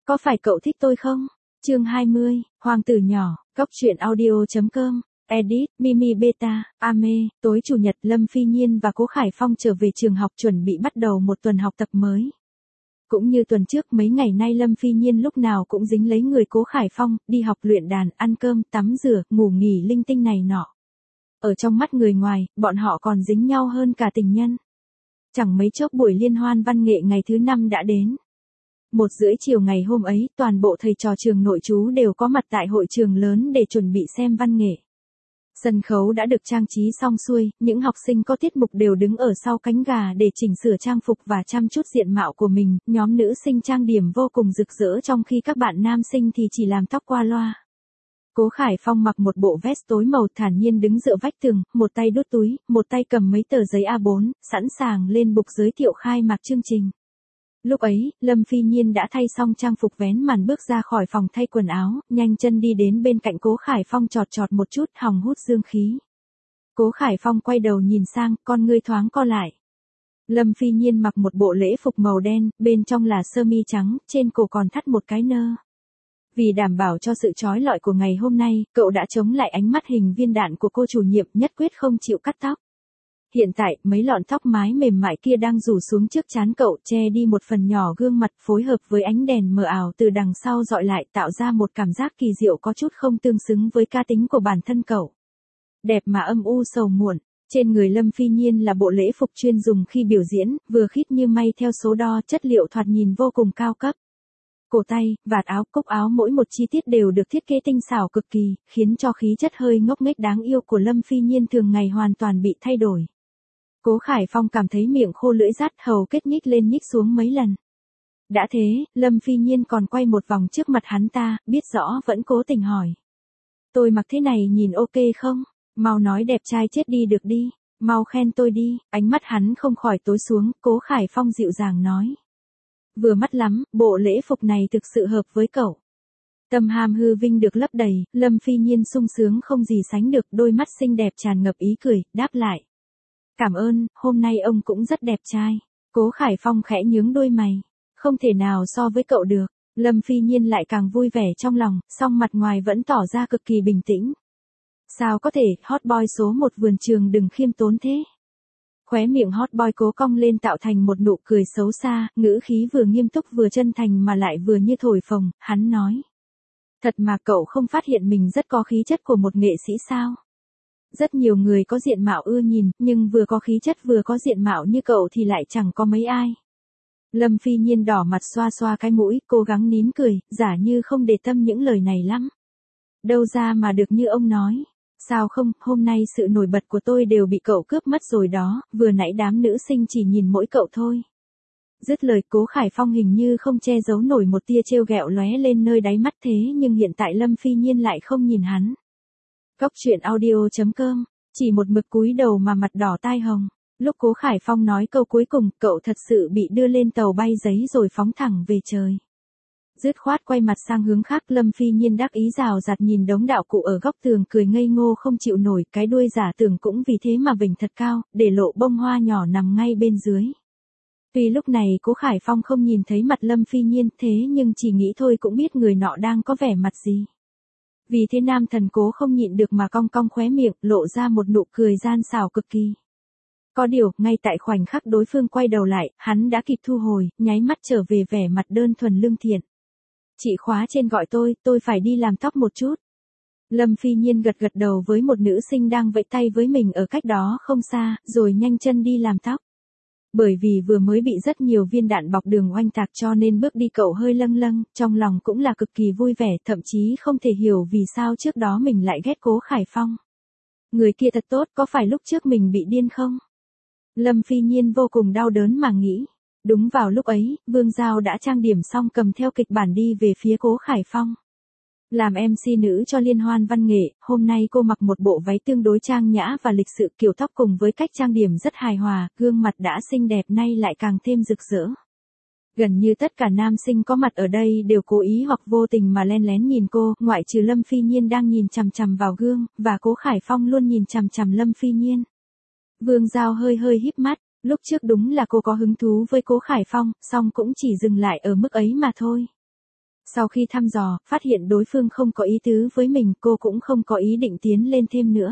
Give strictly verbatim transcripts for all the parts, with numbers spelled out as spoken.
Có phải cậu thích tôi không? Chương hai mươi, Hoàng tử nhỏ, Cóc truyện audio.com, edit, Mimi Beta, Ame, tối chủ nhật Lâm Phi Nhiên và Cố Khải Phong trở về trường học chuẩn bị bắt đầu một tuần học tập mới. Cũng như tuần trước mấy ngày nay Lâm Phi Nhiên lúc nào cũng dính lấy người Cố Khải Phong, đi học luyện đàn, ăn cơm, tắm rửa, ngủ nghỉ linh tinh này nọ. Ở trong mắt người ngoài, bọn họ còn dính nhau hơn cả tình nhân. Chẳng mấy chốc buổi liên hoan văn nghệ ngày thứ năm đã đến. Một rưỡi chiều ngày hôm ấy, toàn bộ thầy trò trường nội trú đều có mặt tại hội trường lớn để chuẩn bị xem văn nghệ. Sân khấu đã được trang trí xong xuôi, những học sinh có tiết mục đều đứng ở sau cánh gà để chỉnh sửa trang phục và chăm chút diện mạo của mình, nhóm nữ sinh trang điểm vô cùng rực rỡ trong khi các bạn nam sinh thì chỉ làm tóc qua loa. Cố Khải Phong mặc một bộ vest tối màu thản nhiên đứng dựa vách tường, một tay đút túi, một tay cầm mấy tờ giấy A bốn, sẵn sàng lên bục giới thiệu khai mạc chương trình. Lúc ấy, Lâm Phi Nhiên đã thay xong trang phục vén màn bước ra khỏi phòng thay quần áo, nhanh chân đi đến bên cạnh Cố Khải Phong chọt chọt một chút hòng hút dương khí. Cố Khải Phong quay đầu nhìn sang, con ngươi thoáng co lại. Lâm Phi Nhiên mặc một bộ lễ phục màu đen, bên trong là sơ mi trắng, trên cổ còn thắt một cái nơ. Vì đảm bảo cho sự trói lọi của ngày hôm nay, cậu đã chống lại ánh mắt hình viên đạn của cô chủ nhiệm, nhất quyết không chịu cắt tóc. Hiện tại, mấy lọn tóc mái mềm mại kia đang rủ xuống trước trán cậu, che đi một phần nhỏ gương mặt, phối hợp với ánh đèn mờ ảo từ đằng sau dọi lại, tạo ra một cảm giác kỳ diệu có chút không tương xứng với cá tính của bản thân cậu. Đẹp mà âm u sầu muộn. Trên người Lâm Phi Nhiên là bộ lễ phục chuyên dùng khi biểu diễn, vừa khít như may theo số đo, chất liệu thoạt nhìn vô cùng cao cấp. Cổ tay, vạt áo, cúc áo mỗi một chi tiết đều được thiết kế tinh xảo cực kỳ, khiến cho khí chất hơi ngốc nghếch đáng yêu của Lâm Phi Nhiên thường ngày hoàn toàn bị thay đổi. Cố Khải Phong cảm thấy miệng khô lưỡi rát, hầu kết nhích lên nhích xuống mấy lần. Đã thế, Lâm Phi Nhiên còn quay một vòng trước mặt hắn ta, biết rõ vẫn cố tình hỏi. Tôi mặc thế này nhìn ok không? Mau nói đẹp trai chết đi được đi, mau khen tôi đi. Ánh mắt hắn không khỏi tối xuống, Cố Khải Phong dịu dàng nói. Vừa mắt lắm, bộ lễ phục này thực sự hợp với cậu. Tâm hàm hư vinh được lấp đầy, Lâm Phi Nhiên sung sướng không gì sánh được, đôi mắt xinh đẹp tràn ngập ý cười, đáp lại. Cảm ơn, hôm nay ông cũng rất đẹp trai. Cố Khải Phong khẽ nhướng đôi mày. Không thể nào so với cậu được. Lâm Phi Nhiên lại càng vui vẻ trong lòng, song mặt ngoài vẫn tỏ ra cực kỳ bình tĩnh. Sao có thể, hot boy số một vườn trường đừng khiêm tốn thế. Khóe miệng hot boy cố cong lên tạo thành một nụ cười xấu xa, ngữ khí vừa nghiêm túc vừa chân thành mà lại vừa như thổi phồng, hắn nói. Thật mà cậu không phát hiện mình rất có khí chất của một nghệ sĩ sao? Rất nhiều người có diện mạo ưa nhìn, nhưng vừa có khí chất vừa có diện mạo như cậu thì lại chẳng có mấy ai. Lâm Phi Nhiên đỏ mặt xoa xoa cái mũi, cố gắng nín cười, giả như không để tâm những lời này lắm. Đâu ra mà được như ông nói. Sao không, hôm nay sự nổi bật của tôi đều bị cậu cướp mất rồi đó, vừa nãy đám nữ sinh chỉ nhìn mỗi cậu thôi. Dứt lời, Cố Khải Phong hình như không che giấu nổi một tia trêu ghẹo lóe lên nơi đáy mắt, thế nhưng hiện tại Lâm Phi Nhiên lại không nhìn hắn. Cóc truyện audio.com, chỉ một mực cúi đầu mà mặt đỏ tai hồng. Lúc Cố Khải Phong nói câu cuối cùng, cậu thật sự bị đưa lên tàu bay giấy rồi phóng thẳng về trời. Dứt khoát quay mặt sang hướng khác, Lâm Phi Nhiên đắc ý rào rạt nhìn đống đạo cụ ở góc tường cười ngây ngô không chịu nổi, cái đuôi giả tưởng cũng vì thế mà vểnh thật cao, để lộ bông hoa nhỏ nằm ngay bên dưới. Tuy lúc này Cố Khải Phong không nhìn thấy mặt Lâm Phi Nhiên, thế nhưng chỉ nghĩ thôi cũng biết người nọ đang có vẻ mặt gì. Vì thế nam thần Cố không nhịn được mà cong cong khóe miệng, lộ ra một nụ cười gian xảo cực kỳ. Có điều, ngay tại khoảnh khắc đối phương quay đầu lại, hắn đã kịp thu hồi, nháy mắt trở về vẻ mặt đơn thuần lương thiện. Chị khóa trên gọi tôi, tôi phải đi làm tóc một chút. Lâm Phi Nhiên gật gật đầu với một nữ sinh đang vẫy tay với mình ở cách đó không xa, rồi nhanh chân đi làm tóc. Bởi vì vừa mới bị rất nhiều viên đạn bọc đường oanh tạc cho nên bước đi cậu hơi lâng lâng, trong lòng cũng là cực kỳ vui vẻ, thậm chí không thể hiểu vì sao trước đó mình lại ghét Cố Khải Phong. Người kia thật tốt, có phải lúc trước mình bị điên không? Lâm Phi Nhiên vô cùng đau đớn mà nghĩ. Đúng vào lúc ấy, Vương Giao đã trang điểm xong cầm theo kịch bản đi về phía Cố Khải Phong. Làm em xê nữ cho liên hoan văn nghệ, hôm nay cô mặc một bộ váy tương đối trang nhã và lịch sự, kiểu tóc cùng với cách trang điểm rất hài hòa, gương mặt đã xinh đẹp nay lại càng thêm rực rỡ. Gần như tất cả nam sinh có mặt ở đây đều cố ý hoặc vô tình mà len lén nhìn cô, ngoại trừ Lâm Phi Nhiên đang nhìn chằm chằm vào gương, và Cố Khải Phong luôn nhìn chằm chằm Lâm Phi Nhiên. Vương Giao hơi hơi híp mắt. Lúc trước đúng là cô có hứng thú với Cố Khải Phong, song cũng chỉ dừng lại ở mức ấy mà thôi. Sau khi thăm dò, phát hiện đối phương không có ý tứ với mình, cô cũng không có ý định tiến lên thêm nữa.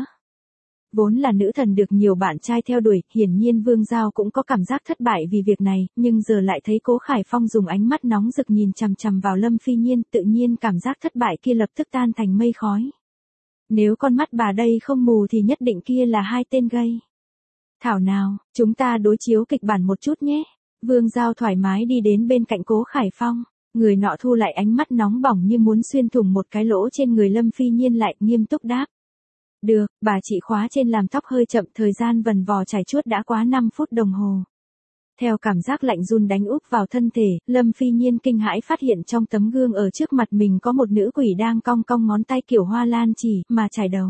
Vốn là nữ thần được nhiều bạn trai theo đuổi, hiển nhiên Vương Giao cũng có cảm giác thất bại vì việc này, nhưng giờ lại thấy Cố Khải Phong dùng ánh mắt nóng rực nhìn chằm chằm vào Lâm Phi Nhiên, tự nhiên cảm giác thất bại kia lập tức tan thành mây khói. Nếu con mắt bà đây không mù thì nhất định kia là hai tên gay. Thảo nào, chúng ta đối chiếu kịch bản một chút nhé. Vương Giao thoải mái đi đến bên cạnh Cố Khải Phong, người nọ thu lại ánh mắt nóng bỏng như muốn xuyên thủng một cái lỗ trên người Lâm Phi Nhiên lại nghiêm túc đáp. Được, bà chị khóa trên làm tóc hơi chậm, thời gian vần vò chải chuốt đã quá năm phút đồng hồ. Theo cảm giác lạnh run đánh úp vào thân thể, Lâm Phi Nhiên kinh hãi phát hiện trong tấm gương ở trước mặt mình có một nữ quỷ đang cong cong ngón tay kiểu hoa lan chỉ, mà chải đầu.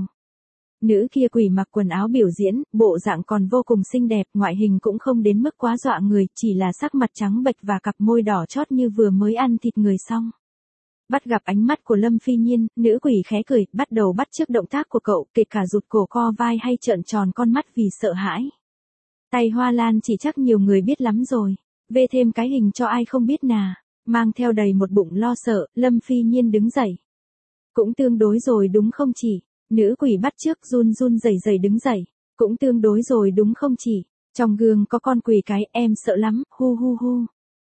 Nữ kia quỷ mặc quần áo biểu diễn, bộ dạng còn vô cùng xinh đẹp, ngoại hình cũng không đến mức quá dọa người, chỉ là sắc mặt trắng bệch và cặp môi đỏ chót như vừa mới ăn thịt người xong. Bắt gặp ánh mắt của Lâm Phi Nhiên, nữ quỷ khẽ cười, bắt đầu bắt chước động tác của cậu, kể cả rụt cổ co vai hay trợn tròn con mắt vì sợ hãi. Tay hoa lan chỉ chắc nhiều người biết lắm rồi, vê thêm cái hình cho ai không biết nà, mang theo đầy một bụng lo sợ, Lâm Phi Nhiên đứng dậy. Cũng tương đối rồi đúng không chỉ, nữ quỷ bắt chước run run rẩy rẩy đứng dậy, cũng tương đối rồi đúng không chỉ, trong gương có con quỷ cái, em sợ lắm, hu hu hu.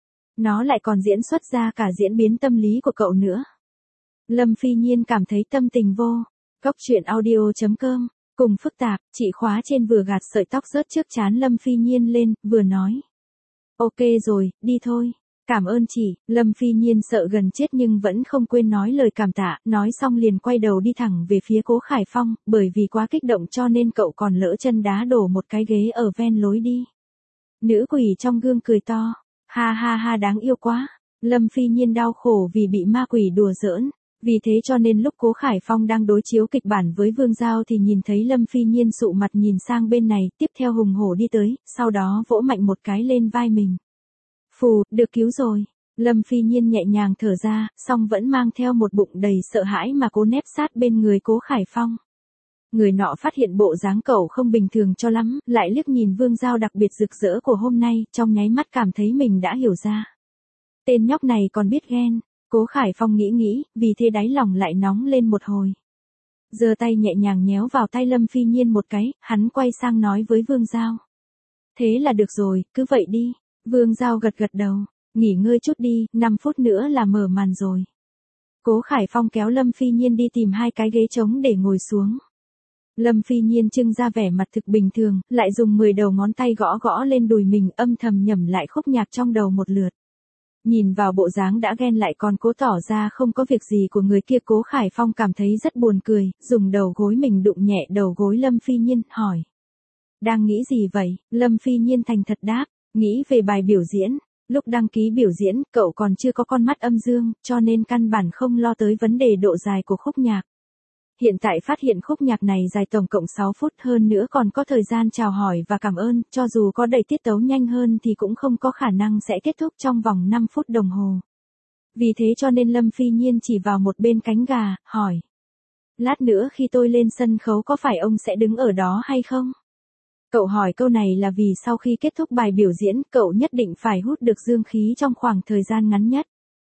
Nó lại còn diễn xuất ra cả diễn biến tâm lý của cậu nữa. Lâm Phi Nhiên cảm thấy tâm tình vô. Cốc truyện audio chấm com. Cùng phức tạp, chị khóa trên vừa gạt sợi tóc rớt trước trán Lâm Phi Nhiên lên, vừa nói. Ok rồi, đi thôi. Cảm ơn chị. Lâm Phi Nhiên sợ gần chết nhưng vẫn không quên nói lời cảm tạ, nói xong liền quay đầu đi thẳng về phía Cố Khải Phong, bởi vì quá kích động cho nên cậu còn lỡ chân đá đổ một cái ghế ở ven lối đi. Nữ quỷ trong gương cười to. Ha ha ha đáng yêu quá. Lâm Phi Nhiên đau khổ vì bị ma quỷ đùa giỡn. Vì thế cho nên lúc Cố Khải Phong đang đối chiếu kịch bản với Vương Giao thì nhìn thấy Lâm Phi Nhiên sụ mặt nhìn sang bên này, tiếp theo hùng hổ đi tới, sau đó vỗ mạnh một cái lên vai mình. Phù, được cứu rồi. Lâm Phi Nhiên nhẹ nhàng thở ra, song vẫn mang theo một bụng đầy sợ hãi mà cố nép sát bên người Cố Khải Phong. Người nọ phát hiện bộ dáng cậu không bình thường cho lắm, lại liếc nhìn Vương Giao đặc biệt rực rỡ của hôm nay, trong nháy mắt cảm thấy mình đã hiểu ra. Tên nhóc này còn biết ghen. Cố Khải Phong nghĩ nghĩ, vì thế đáy lòng lại nóng lên một hồi. Giơ tay nhẹ nhàng nhéo vào tay Lâm Phi Nhiên một cái, hắn quay sang nói với Vương Giao. Thế là được rồi, cứ vậy đi. Vương Giao gật gật đầu, nghỉ ngơi chút đi, năm phút nữa là mở màn rồi. Cố Khải Phong kéo Lâm Phi Nhiên đi tìm hai cái ghế trống để ngồi xuống. Lâm Phi Nhiên trưng ra vẻ mặt thực bình thường, lại dùng mười đầu ngón tay gõ gõ lên đùi mình, âm thầm nhẩm lại khúc nhạc trong đầu một lượt. Nhìn vào bộ dáng đã ghen lại còn cố tỏ ra không có việc gì của người kia, Cố Khải Phong cảm thấy rất buồn cười, dùng đầu gối mình đụng nhẹ đầu gối Lâm Phi Nhiên, hỏi. Đang nghĩ gì vậy? Lâm Phi Nhiên thành thật đáp, nghĩ về bài biểu diễn. Lúc đăng ký biểu diễn, cậu còn chưa có con mắt âm dương, cho nên căn bản không lo tới vấn đề độ dài của khúc nhạc. Hiện tại phát hiện khúc nhạc này dài tổng cộng sáu phút, hơn nữa còn có thời gian chào hỏi và cảm ơn, cho dù có đẩy tiết tấu nhanh hơn thì cũng không có khả năng sẽ kết thúc trong vòng năm phút đồng hồ. Vì thế cho nên Lâm Phi Nhiên chỉ vào một bên cánh gà, hỏi. Lát nữa khi tôi lên sân khấu có phải ông sẽ đứng ở đó hay không? Cậu hỏi câu này là vì sau khi kết thúc bài biểu diễn, cậu nhất định phải hút được dương khí trong khoảng thời gian ngắn nhất.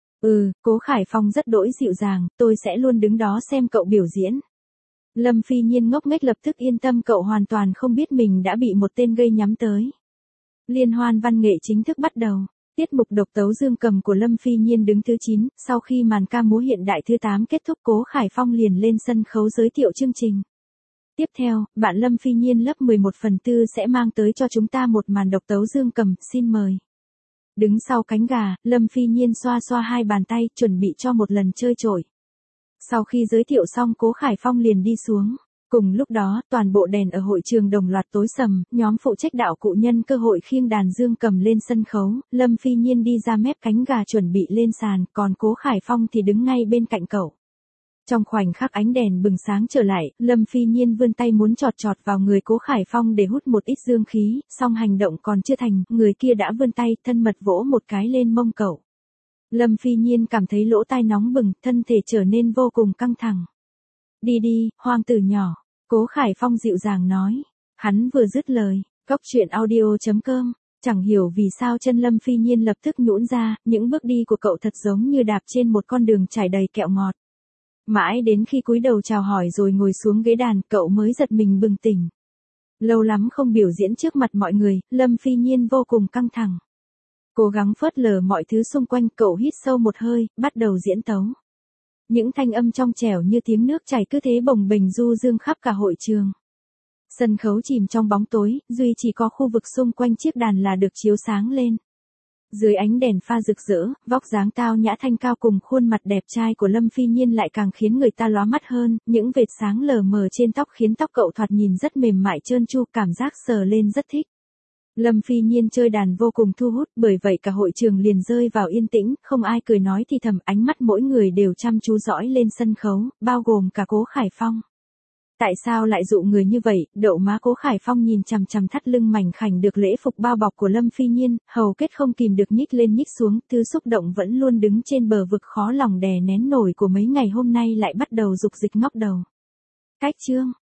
Ừ, Cố Khải Phong rất đỗi dịu dàng, tôi sẽ luôn đứng đó xem cậu biểu diễn. Lâm Phi Nhiên ngốc nghếch lập tức yên tâm, cậu hoàn toàn không biết mình đã bị một tên gây nhắm tới. Liên hoan văn nghệ chính thức bắt đầu. Tiết mục độc tấu dương cầm của Lâm Phi Nhiên đứng thứ chín, sau khi màn ca múa hiện đại thứ tám kết thúc, Cố Khải Phong liền lên sân khấu giới thiệu chương trình. Tiếp theo, bạn Lâm Phi Nhiên lớp mười một phần tư sẽ mang tới cho chúng ta một màn độc tấu dương cầm, xin mời. Đứng sau cánh gà, Lâm Phi Nhiên xoa xoa hai bàn tay, chuẩn bị cho một lần chơi trội. Sau khi giới thiệu xong, Cố Khải Phong liền đi xuống. Cùng lúc đó, toàn bộ đèn ở hội trường đồng loạt tối sầm, nhóm phụ trách đạo cụ nhân cơ hội khiêng đàn dương cầm lên sân khấu, Lâm Phi Nhiên đi ra mép cánh gà chuẩn bị lên sàn, còn Cố Khải Phong thì đứng ngay bên cạnh cậu. Trong khoảnh khắc ánh đèn bừng sáng trở lại, Lâm Phi Nhiên vươn tay muốn chọt chọt vào người Cố Khải Phong để hút một ít dương khí, song hành động còn chưa thành, người kia đã vươn tay thân mật vỗ một cái lên mông cậu. Lâm Phi Nhiên cảm thấy lỗ tai nóng bừng, thân thể trở nên vô cùng căng thẳng. Đi đi, hoàng tử nhỏ, Cố Khải Phong dịu dàng nói. Hắn vừa dứt lời, cốc truyện audio chấm com Chẳng hiểu vì sao chân Lâm Phi Nhiên lập tức nhũn ra, những bước đi của cậu thật giống như đạp trên một con đường trải đầy kẹo ngọt. Mãi đến khi cúi đầu chào hỏi rồi ngồi xuống ghế đàn, cậu mới giật mình bừng tỉnh. Lâu lắm không biểu diễn trước mặt mọi người, Lâm Phi Nhiên vô cùng căng thẳng. Cố gắng phớt lờ mọi thứ xung quanh, cậu hít sâu một hơi, bắt đầu diễn tấu. Những thanh âm trong trẻo như tiếng nước chảy cứ thế bồng bềnh du dương khắp cả hội trường. Sân khấu chìm trong bóng tối, duy chỉ có khu vực xung quanh chiếc đàn là được chiếu sáng lên. Dưới ánh đèn pha rực rỡ, vóc dáng tao nhã thanh cao cùng khuôn mặt đẹp trai của Lâm Phi Nhiên lại càng khiến người ta lóa mắt hơn, những vệt sáng lờ mờ trên tóc khiến tóc cậu thoạt nhìn rất mềm mại trơn tru, cảm giác sờ lên rất thích. Lâm Phi Nhiên chơi đàn vô cùng thu hút, bởi vậy cả hội trường liền rơi vào yên tĩnh, không ai cười nói thì thầm, ánh mắt mỗi người đều chăm chú dõi lên sân khấu, bao gồm cả Cố Khải Phong. Tại sao lại dụ người như vậy? Đậu má Cố Khải Phong nhìn chằm chằm thắt lưng mảnh khảnh được lễ phục bao bọc của Lâm Phi Nhiên, hầu kết không kìm được nhích lên nhích xuống, thứ xúc động vẫn luôn đứng trên bờ vực khó lòng đè nén nổi của mấy ngày hôm nay lại bắt đầu dục dịch ngóc đầu. Cách chương